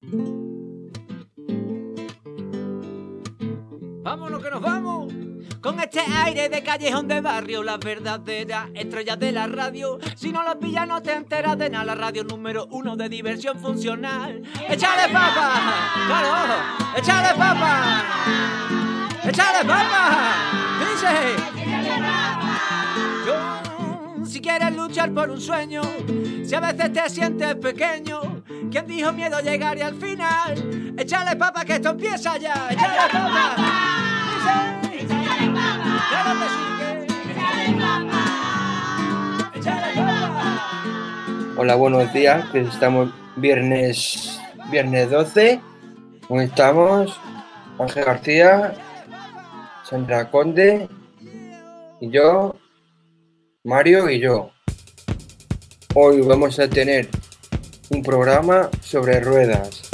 Vámonos que nos vamos. Con este aire de callejón de barrio, las verdaderas estrellas de la radio. Si no lo pillas no te enteras de nada. La radio número 1 de diversión funcional. ¡Échale papa! ¡Claro! ¡Échale papa! ¡Échale papa! ¡Dice! Yo, si quieres luchar por un sueño, si a veces te sientes pequeño, ¿quién dijo miedo llegaría al final? ¡Échale papa que esto empieza ya! ¡Échale papa! ¡Dice! ¡Échale papa! ¡Claro que sí! ¡Échale papa! ¡Échale papa! Hola, buenos días, que estamos viernes 12. ¿Cómo estamos? Ángel García, Sandra Conde y yo, Mario y yo. Hoy vamos a tener un programa sobre ruedas.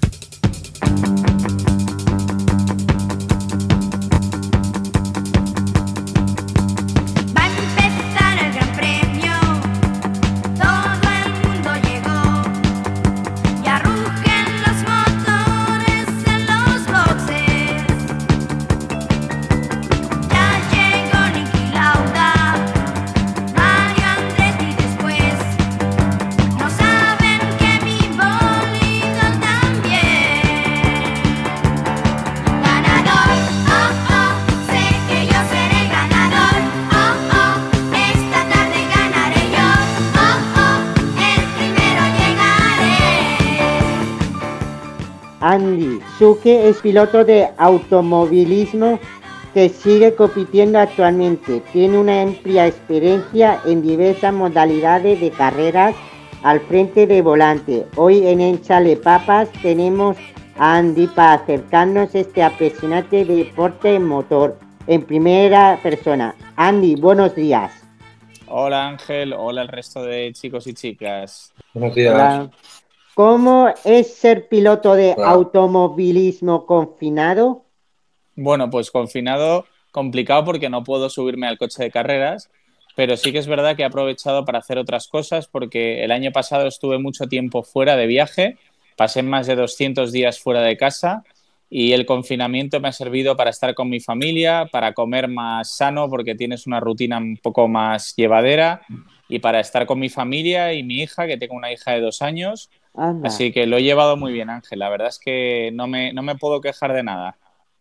Andy Suque es piloto de automovilismo que sigue compitiendo actualmente. Tiene una amplia experiencia en diversas modalidades de carreras al frente de volante. Hoy en Échale Papas tenemos a Andy para acercarnos a este apasionante deporte motor en primera persona. Andy, buenos días. Hola Ángel, hola el resto de chicos y chicas. Buenos días. Hola. ¿Cómo es ser piloto de automovilismo confinado? Bueno, pues confinado, complicado porque no puedo subirme al coche de carreras, pero sí que es verdad que he aprovechado para hacer otras cosas porque el año pasado estuve mucho tiempo fuera de viaje, pasé más de 200 días fuera de casa y el confinamiento me ha servido para estar con mi familia, para comer más sano porque tienes una rutina un poco más llevadera y para estar con mi familia y mi hija, que tengo una hija de 2 años. Anda. Así que lo he llevado muy bien, Ángel. La verdad es que no me puedo quejar de nada.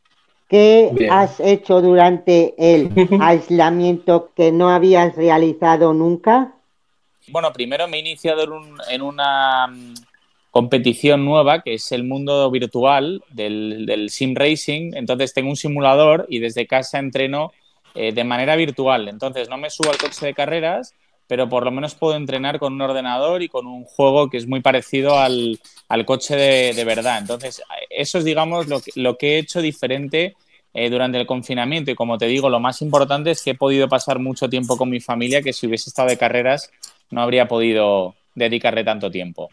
¿Qué Bien. has hecho durante el aislamiento que no habías realizado nunca? Bueno, primero me he iniciado en una competición nueva, que es el mundo virtual del sim racing. Entonces tengo un simulador y desde casa entreno de manera virtual. Entonces no me subo al coche de carreras, pero por lo menos puedo entrenar con un ordenador y con un juego que es muy parecido al coche de verdad. Entonces, eso es, digamos, lo que he hecho diferente durante el confinamiento. Y como te digo, lo más importante es que he podido pasar mucho tiempo con mi familia, que si hubiese estado de carreras no habría podido dedicarle tanto tiempo.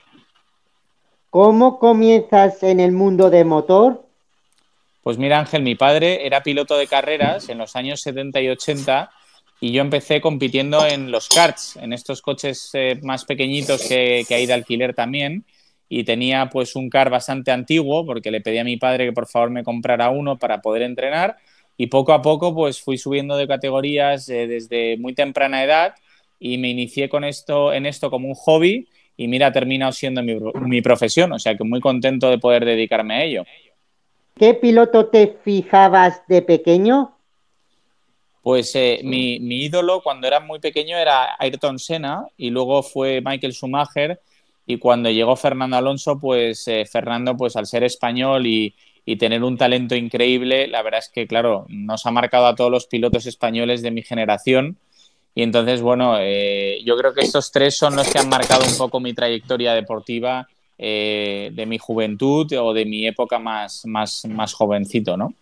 ¿Cómo comienzas en el mundo de motor? Pues mira, Ángel, mi padre era piloto de carreras en los años 70 y 80 y yo empecé compitiendo en los karts, en estos coches más pequeñitos que hay de alquiler también, y tenía pues un kart bastante antiguo porque le pedí a mi padre que por favor me comprara uno para poder entrenar y poco a poco pues fui subiendo de categorías desde muy temprana edad y me inicié en esto como un hobby y mira, ha terminado siendo mi profesión, o sea que muy contento de poder dedicarme a ello. ¿Qué piloto te fijabas de pequeño? Pues mi ídolo cuando era muy pequeño era Ayrton Senna y luego fue Michael Schumacher y cuando llegó Fernando Alonso, pues Fernando, pues al ser español y tener un talento increíble, la verdad es que, claro, nos ha marcado a todos los pilotos españoles de mi generación y entonces, bueno, yo creo que estos tres son los que han marcado un poco mi trayectoria deportiva de mi juventud o de mi época más jovencito, ¿no?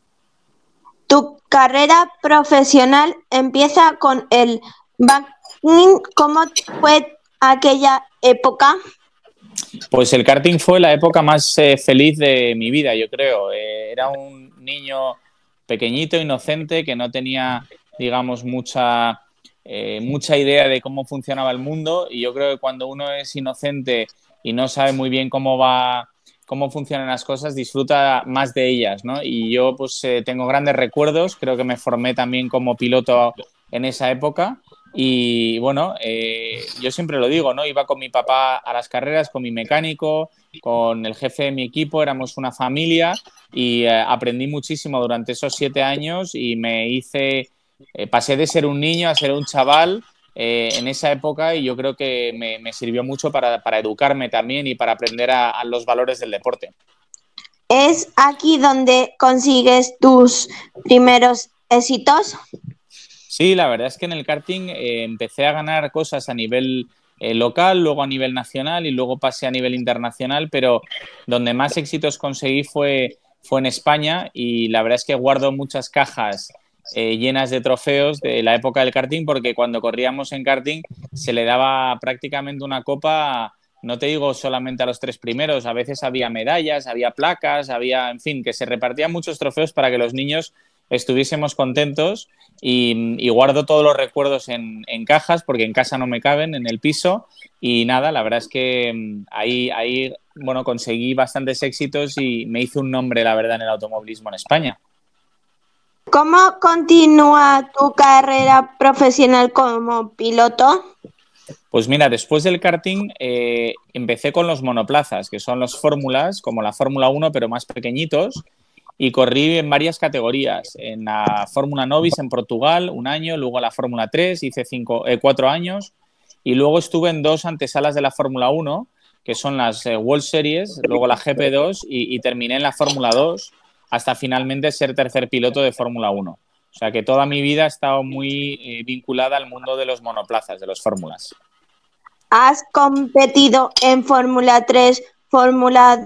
Tu carrera profesional empieza con el karting. ¿Cómo fue aquella época? Pues el karting fue la época más feliz de mi vida, yo creo. Era un niño pequeñito, inocente, que no tenía, digamos, mucha idea de cómo funcionaba el mundo y yo creo que cuando uno es inocente y no sabe muy bien cómo va cómo funcionan las cosas, disfruta más de ellas, ¿no? Y yo pues tengo grandes recuerdos, creo que me formé también como piloto en esa época y bueno, yo siempre lo digo, ¿no? Iba con mi papá a las carreras, con mi mecánico, con el jefe de mi equipo, éramos una familia y aprendí muchísimo durante esos 7 años y pasé de ser un niño a ser un chaval en esa época y yo creo que me sirvió mucho para educarme también y para aprender a los valores del deporte. ¿Es aquí donde consigues tus primeros éxitos? Sí, la verdad es que en el karting empecé a ganar cosas a nivel local, luego a nivel nacional y luego pasé a nivel internacional, pero donde más éxitos conseguí fue en España y la verdad es que guardo muchas cajas llenas de trofeos de la época del karting porque cuando corríamos en karting se le daba prácticamente una copa, no te digo solamente a los 3 primeros, a veces había medallas, había placas, en fin, que se repartían muchos trofeos para que los niños estuviésemos contentos y guardo todos los recuerdos en cajas porque en casa no me caben, en el piso y nada, la verdad es que ahí bueno, conseguí bastantes éxitos y me hice un nombre, la verdad, en el automovilismo en España. ¿Cómo continúa tu carrera profesional como piloto? Pues mira, después del karting empecé con los monoplazas, que son los fórmulas, como la Fórmula 1, pero más pequeñitos, y corrí en varias categorías. En la Fórmula Novis en Portugal, 1 año, luego la Fórmula 3, hice 4 años, y luego estuve en 2 antesalas de la Fórmula 1, que son las World Series, luego la GP2, y terminé en la Fórmula 2, hasta finalmente ser tercer piloto de Fórmula 1. O sea que toda mi vida he estado muy vinculada al mundo de los monoplazas, de los fórmulas. ¿Has competido en Fórmula 3, Fórmula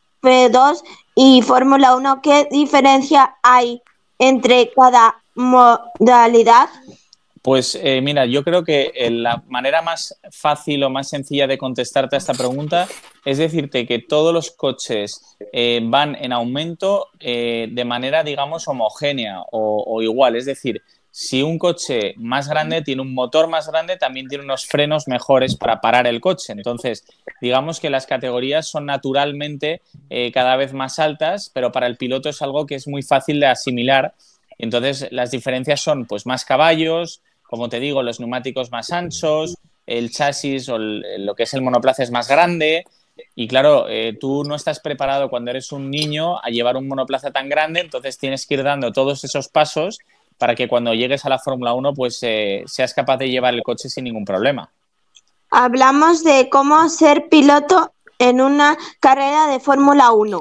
P2 y Fórmula 1? ¿Qué diferencia hay entre cada modalidad? Pues mira, yo creo que la manera más fácil o más sencilla de contestarte a esta pregunta es decirte que todos los coches van en aumento de manera, digamos, homogénea o igual. Es decir, si un coche más grande tiene un motor más grande, también tiene unos frenos mejores para parar el coche. Entonces, digamos que las categorías son naturalmente cada vez más altas, pero para el piloto es algo que es muy fácil de asimilar. Entonces, las diferencias son pues más caballos, como te digo, los neumáticos más anchos, el chasis o lo que es el monoplaza es más grande y claro, tú no estás preparado cuando eres un niño a llevar un monoplaza tan grande, entonces tienes que ir dando todos esos pasos para que cuando llegues a la Fórmula 1 pues seas capaz de llevar el coche sin ningún problema. Hablamos de cómo ser piloto en una carrera de Fórmula 1.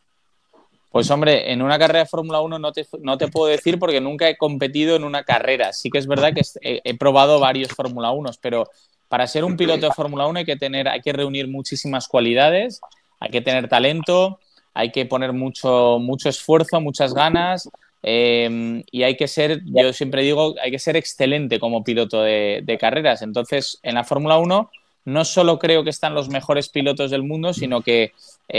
Pues hombre, en una carrera de Fórmula 1 no te puedo decir porque nunca he competido en una carrera. Sí que es verdad que he probado varios Fórmula 1, pero para ser un piloto de Fórmula 1 hay que reunir muchísimas cualidades, hay que tener talento, hay que poner mucho esfuerzo, muchas ganas y hay que ser, yo siempre digo, hay que ser excelente como piloto de carreras. Entonces, en la Fórmula 1 no solo creo que están los mejores pilotos del mundo, sino que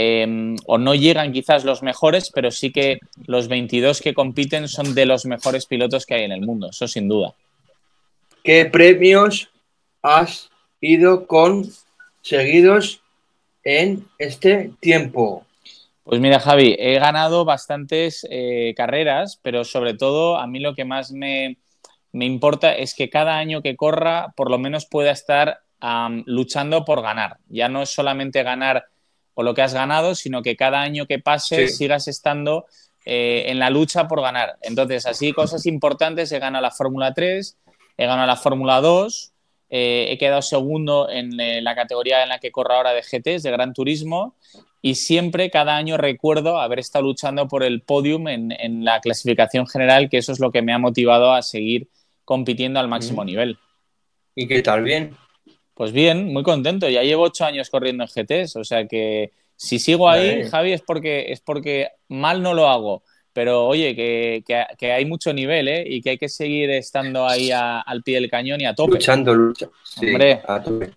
o no llegan quizás los mejores, pero sí que los 22 que compiten son de los mejores pilotos que hay en el mundo, eso sin duda. ¿Qué premios has ido conseguidos en este tiempo? Pues mira, Javi, he ganado bastantes carreras, pero sobre todo a mí lo que más me importa es que cada año que corra por lo menos pueda estar luchando por ganar. Ya no es solamente ganar o lo que has ganado, sino que cada año que pase sigas estando en la lucha por ganar. Entonces, así cosas importantes, he ganado la Fórmula 3, he ganado la Fórmula 2, he quedado segundo en la categoría en la que corro ahora de GTs, de Gran Turismo, y siempre, cada año recuerdo haber estado luchando por el podium en la clasificación general, que eso es lo que me ha motivado a seguir compitiendo al máximo nivel. ¿Y qué tal? ¿Bien? Pues bien, muy contento. Ya llevo 8 años corriendo en GTs, o sea que si sigo ahí, Javi, es porque mal no lo hago. Pero oye, que hay mucho nivel, y que hay que seguir estando ahí al pie del cañón y a tope. Luchando. Sí, hombre. A tope.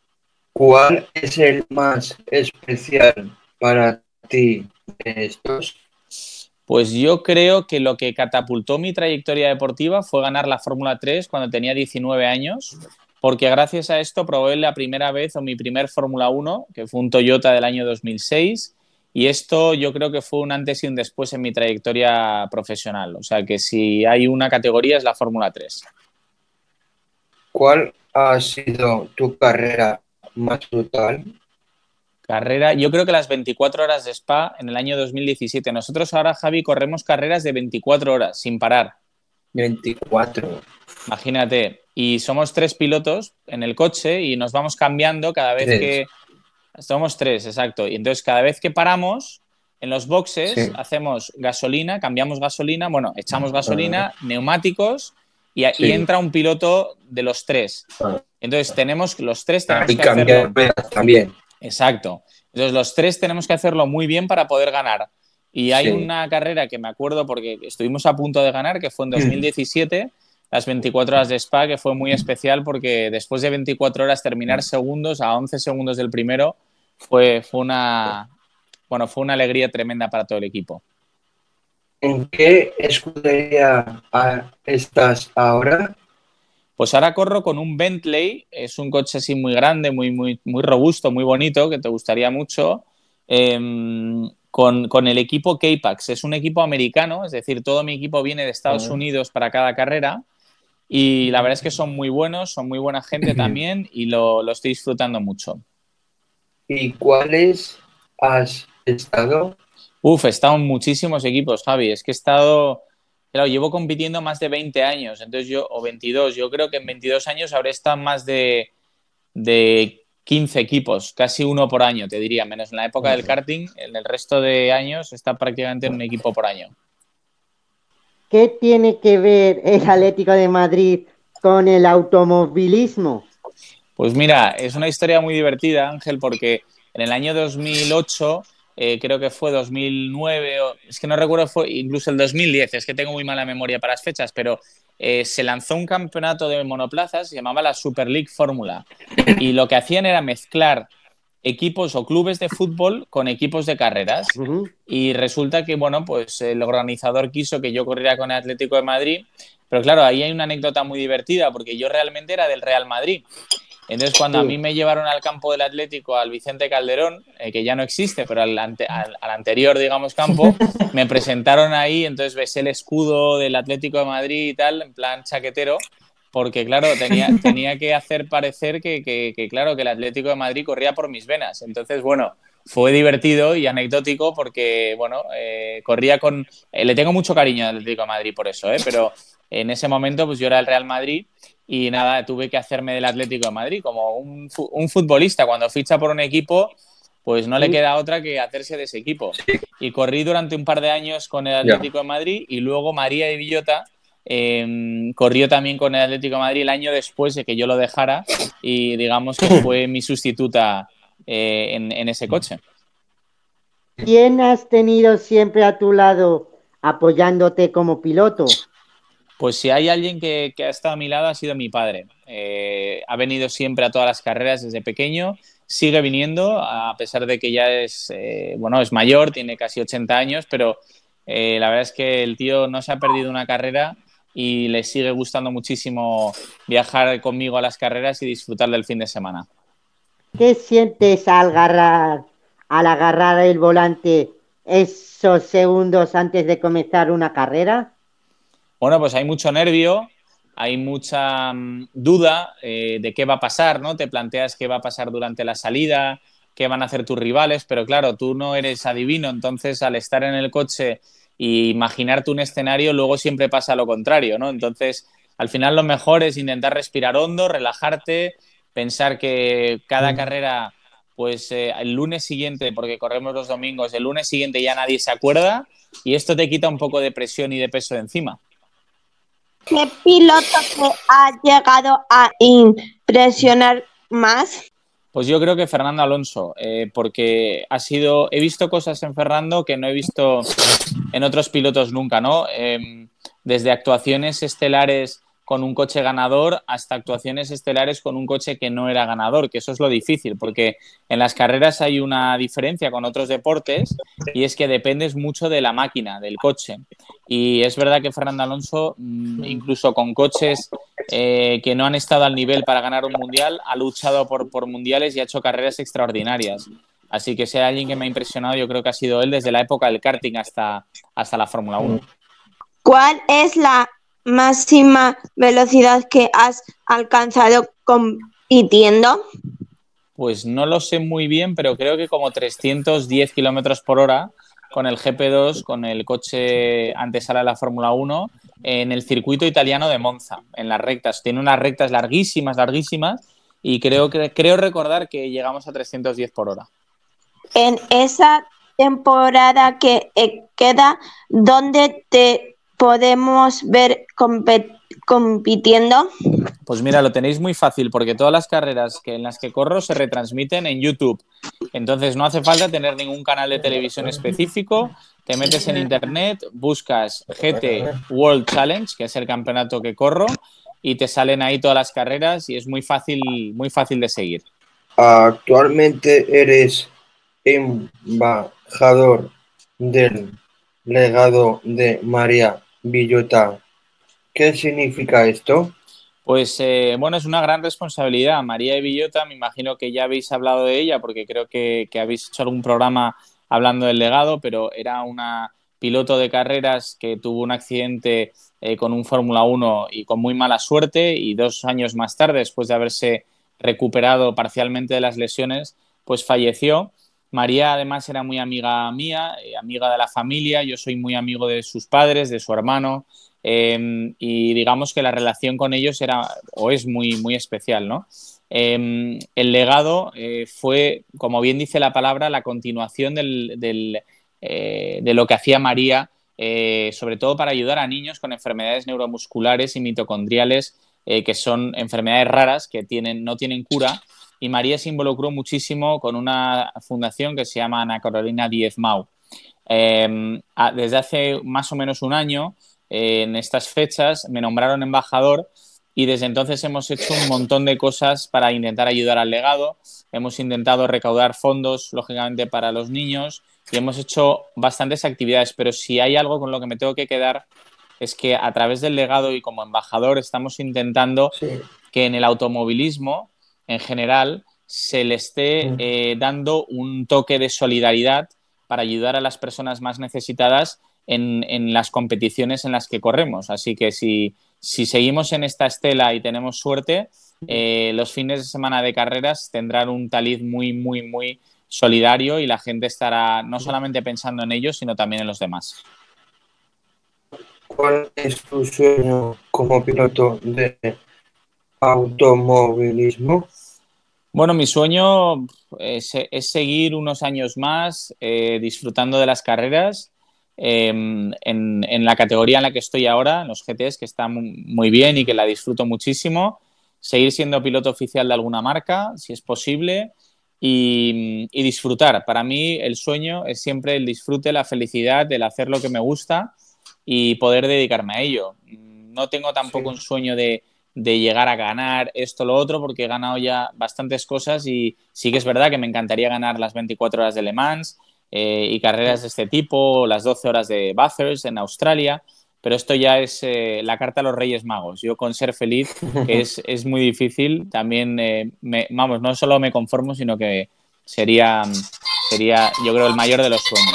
¿Cuál es el más especial para ti de estos? Pues yo creo que lo que catapultó mi trayectoria deportiva fue ganar la Fórmula 3 cuando tenía 19 años. Porque gracias a esto probé la primera vez mi primer Fórmula 1, que fue un Toyota del año 2006, y esto yo creo que fue un antes y un después en mi trayectoria profesional. O sea que si hay una categoría es la Fórmula 3. ¿Cuál ha sido tu carrera más brutal? Carrera, yo creo que las 24 horas de Spa en el año 2017. Nosotros ahora, Javi, corremos carreras de 24 horas sin parar. 24. Imagínate. Y somos 3 pilotos en el coche y nos vamos cambiando cada vez 3. que... Somos 3, exacto. Y entonces cada vez que paramos en los boxes, Sí. hacemos gasolina, cambiamos gasolina, bueno, echamos gasolina, neumáticos y Sí. entra un piloto de los 3. Entonces los 3 tenemos Y que hacerlo. cambiar ruedas también. Exacto. Entonces los 3 tenemos que hacerlo muy bien para poder ganar. Y hay Sí. una carrera que me acuerdo porque estuvimos a punto de ganar, que fue en 2017, las 24 horas de Spa, que fue muy especial porque después de 24 horas terminar segundos, a 11 segundos del primero, fue una alegría tremenda para todo el equipo. ¿En qué escudería estás ahora? Pues ahora corro con un Bentley, es un coche así muy grande, muy robusto, muy bonito, que te gustaría mucho, con el equipo K-Pax. Es un equipo americano, es decir, todo mi equipo viene de Estados Unidos para cada carrera y la verdad es que son muy buenos, son muy buena gente también y lo estoy disfrutando mucho. ¿Y cuáles has estado? He estado en muchísimos equipos, Javi. Es que he estado... Claro, llevo compitiendo más de 20 años, o 22. Yo creo que en 22 años habré estado en más de 15 equipos, casi uno por año, te diría, menos en la época del karting. En el resto de años está prácticamente en un equipo por año. ¿Qué tiene que ver el Atlético de Madrid con el automovilismo? Pues mira, es una historia muy divertida, Ángel, porque en el año 2008... creo que fue 2009, es que no recuerdo, fue incluso el 2010, es que tengo muy mala memoria para las fechas, pero se lanzó un campeonato de monoplazas, se llamaba la Super League Fórmula, y lo que hacían era mezclar equipos o clubes de fútbol con equipos de carreras, y resulta que, bueno, pues el organizador quiso que yo corriera con el Atlético de Madrid, pero claro, ahí hay una anécdota muy divertida, porque yo realmente era del Real Madrid. Entonces, cuando a mí me llevaron al campo del Atlético, al Vicente Calderón, que ya no existe, pero al anterior, digamos, campo, me presentaron ahí, entonces besé el escudo del Atlético de Madrid y tal, en plan chaquetero, porque, claro, tenía que hacer parecer que, claro, que el Atlético de Madrid corría por mis venas. Entonces, bueno, fue divertido y anecdótico porque, bueno, corría con... le tengo mucho cariño al Atlético de Madrid por eso, pero en ese momento pues yo era el Real Madrid y nada, tuve que hacerme del Atlético de Madrid como un futbolista. Cuando ficha por un equipo, pues no le queda otra que hacerse de ese equipo. Y corrí durante un par de años con el Atlético de Madrid y luego María de Villota corrió también con el Atlético de Madrid el año después de que yo lo dejara y digamos que fue mi sustituta en ese coche. ¿Quién has tenido siempre a tu lado apoyándote como piloto? Pues si hay alguien que ha estado a mi lado ha sido mi padre. Ha venido siempre a todas las carreras desde pequeño, sigue viniendo a pesar de que ya es mayor, tiene casi 80 años, pero la verdad es que el tío no se ha perdido una carrera y le sigue gustando muchísimo viajar conmigo a las carreras y disfrutar del fin de semana. ¿Qué sientes al agarrar el volante esos segundos antes de comenzar una carrera? Bueno, pues hay mucho nervio, hay mucha duda de qué va a pasar, ¿no? Te planteas qué va a pasar durante la salida, qué van a hacer tus rivales, pero claro, tú no eres adivino, entonces al estar en el coche e imaginarte un escenario, luego siempre pasa lo contrario, ¿no? Entonces, al final lo mejor es intentar respirar hondo, relajarte, pensar que cada carrera, pues el lunes siguiente, porque corremos los domingos, el lunes siguiente ya nadie se acuerda y esto te quita un poco de presión y de peso de encima. ¿Qué piloto te ha llegado a impresionar más? Pues yo creo que Fernando Alonso, porque he visto cosas en Fernando que no he visto en otros pilotos nunca, ¿no? Desde actuaciones estelares con un coche ganador hasta actuaciones estelares con un coche que no era ganador, que eso es lo difícil, porque en las carreras hay una diferencia con otros deportes y es que dependes mucho de la máquina, del coche. Y es verdad que Fernando Alonso, incluso con coches que no han estado al nivel para ganar un mundial, ha luchado por mundiales y ha hecho carreras extraordinarias. Así que si hay alguien que me ha impresionado, yo creo que ha sido él desde la época del karting hasta la Fórmula 1. ¿Cuál es la máxima velocidad que has alcanzado compitiendo? Pues no lo sé muy bien, pero creo que como 310 kilómetros por hora con el GP2, con el coche antesala de la Fórmula 1, en el circuito italiano de Monza, en las rectas. Tiene unas rectas larguísimas, larguísimas, y creo recordar que llegamos a 310 por hora. En esa temporada que queda, ¿dónde te podemos ver compitiendo? Pues mira, lo tenéis muy fácil porque todas las carreras en las que corro se retransmiten en YouTube. Entonces no hace falta tener ningún canal de televisión específico. Te metes en internet, buscas GT World Challenge, que es el campeonato que corro, y te salen ahí todas las carreras y es muy fácil de seguir. Actualmente eres embajador del legado de María Villota. ¿Qué significa esto? Pues bueno, es una gran responsabilidad. María Villota, me imagino que ya habéis hablado de ella porque creo que habéis hecho algún programa hablando del legado, pero era una piloto de carreras que tuvo un accidente con un Fórmula 1 y con muy mala suerte, y 2 años más tarde, después de haberse recuperado parcialmente de las lesiones, pues falleció. María además era muy amiga mía, amiga de la familia. Yo soy muy amigo de sus padres, de su hermano. Y digamos que la relación con ellos era o es muy, muy especial, ¿no? El legado fue, como bien dice la palabra, la continuación de lo que hacía María, sobre todo para ayudar a niños con enfermedades neuromusculares y mitocondriales, que son enfermedades raras que no tienen cura. Y María se involucró muchísimo con una fundación que se llama Ana Carolina Díez Mau. Desde hace más o menos un año, en estas fechas, me nombraron embajador y desde entonces hemos hecho un montón de cosas para intentar ayudar al legado. Hemos intentado recaudar fondos, lógicamente, para los niños y hemos hecho bastantes actividades, pero si hay algo con lo que me tengo que quedar es que a través del legado y como embajador estamos intentando que en el automovilismo en general se le esté dando un toque de solidaridad para ayudar a las personas más necesitadas en las competiciones en las que corremos. Así que si seguimos en esta estela y tenemos suerte, los fines de semana de carreras tendrán un taliz muy, muy, muy solidario y la gente estará no solamente pensando en ellos, sino también en los demás. ¿Cuál es tu sueño como piloto de automovilismo? Bueno, mi sueño es seguir unos años más disfrutando de las carreras en la categoría en la que estoy ahora, en los GTs, que está muy bien y que la disfruto muchísimo. Seguir siendo piloto oficial de alguna marca, si es posible, y disfrutar. Para mí el sueño es siempre el disfrute, la felicidad, el hacer lo que me gusta y poder dedicarme a ello. No tengo tampoco un sueño de llegar a ganar esto o lo otro, porque he ganado ya bastantes cosas y sí que es verdad que me encantaría ganar las 24 horas de Le Mans y carreras de este tipo, las 12 horas de Bathurst en Australia, pero esto ya es la carta a los Reyes Magos. Yo con ser feliz, que es muy difícil, también, no solo me conformo, sino que sería, yo creo, el mayor de los sueños.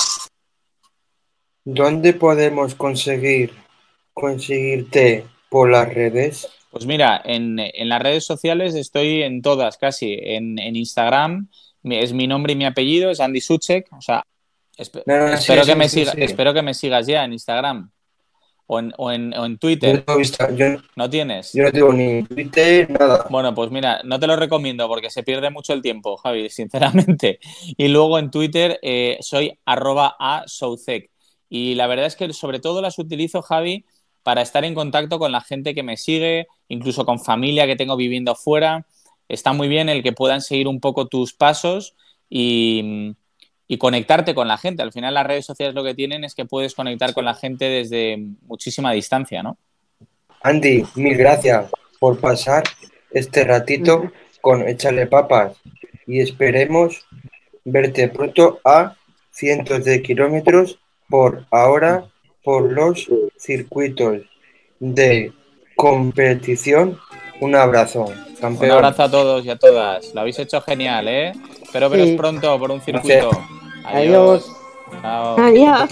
¿Dónde podemos conseguirte por las redes? Pues mira, en las redes sociales estoy en todas, casi. En Instagram es mi nombre y mi apellido, es Andy Soucek. O sea, espero que me sigas ya en Instagram o en Twitter. ¿No tienes? Yo no tengo ni Twitter, nada. Bueno, pues mira, no te lo recomiendo porque se pierde mucho el tiempo, Javi, sinceramente. Y luego en Twitter soy @asoucek. Y la verdad es que sobre todo las utilizo, Javi, para estar en contacto con la gente que me sigue, incluso con familia que tengo viviendo fuera. Está muy bien el que puedan seguir un poco tus pasos y conectarte con la gente. Al final las redes sociales lo que tienen es que puedes conectar con la gente desde muchísima distancia, ¿no? Andy, mil gracias por pasar este ratito con Échale Papas y esperemos verte pronto a cientos de kilómetros por ahora por los circuitos de competición. Un abrazo. Campeón. Un abrazo a todos y a todas. Lo habéis hecho genial, ¿eh? Espero veros Sí. pronto por un circuito. Adiós. Chao. Adiós.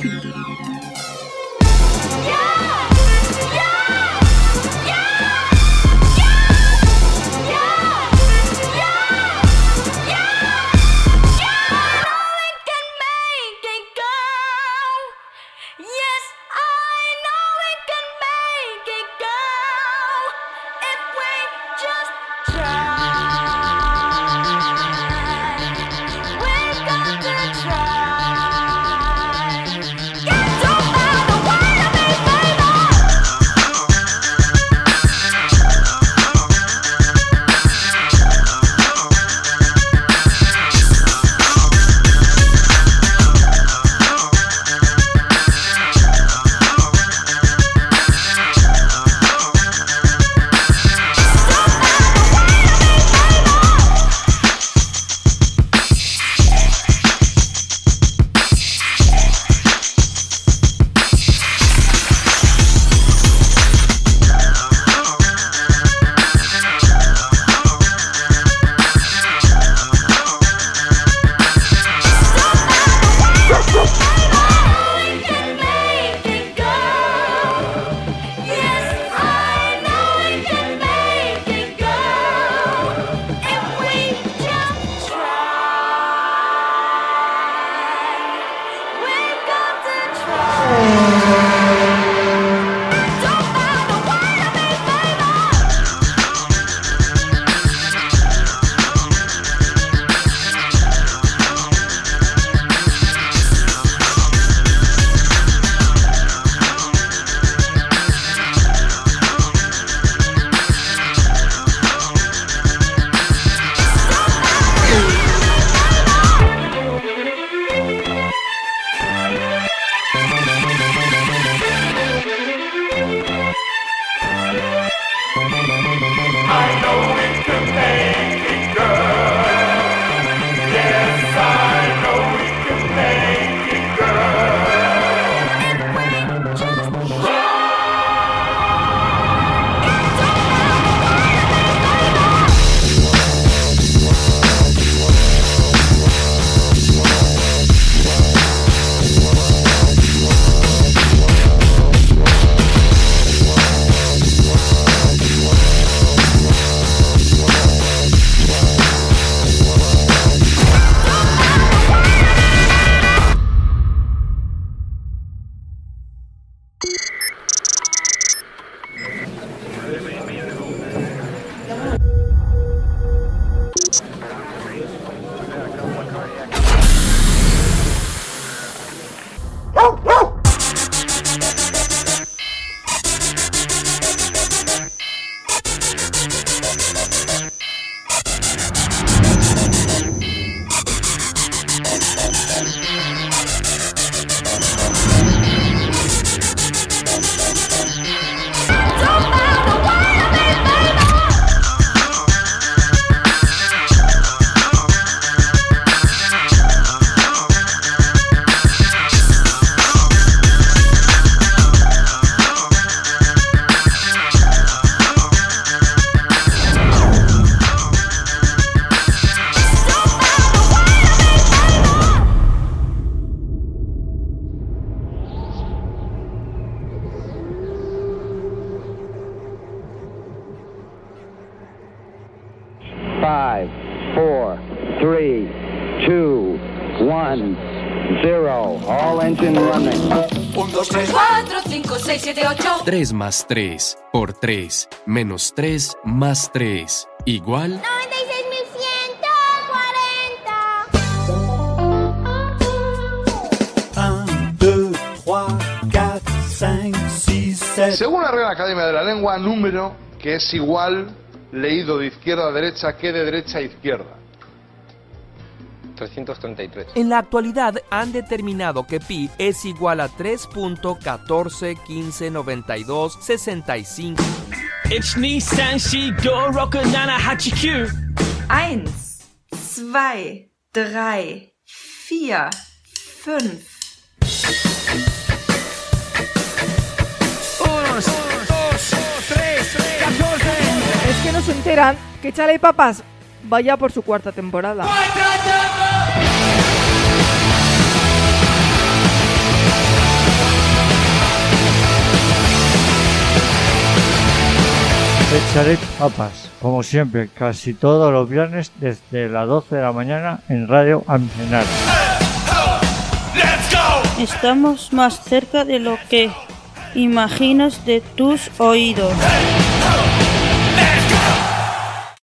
Five, four, three, two, one, zero. All engine running. 1, 2, 3, 4, 5, 6, 7, 8. 3 más 3 por 3 menos 3 más 3 igual 96.140. Según la Real Academia de la Lengua, número que es igual, leído de izquierda a derecha, que de derecha a izquierda. 333. En la actualidad han determinado que pi es igual a 3.14159265. Ich Nissan Shido Rocker Nana Hachikyu. 1, 2, 3, 4, 5. 1, 2, 3, 14. Es que no se enteran que Échale Papas vaya por su cuarta temporada. Échale Papas, como siempre, casi todos los viernes desde las 12 de la mañana en Radio Almicenar. Estamos más cerca de lo que imaginas de tus oídos.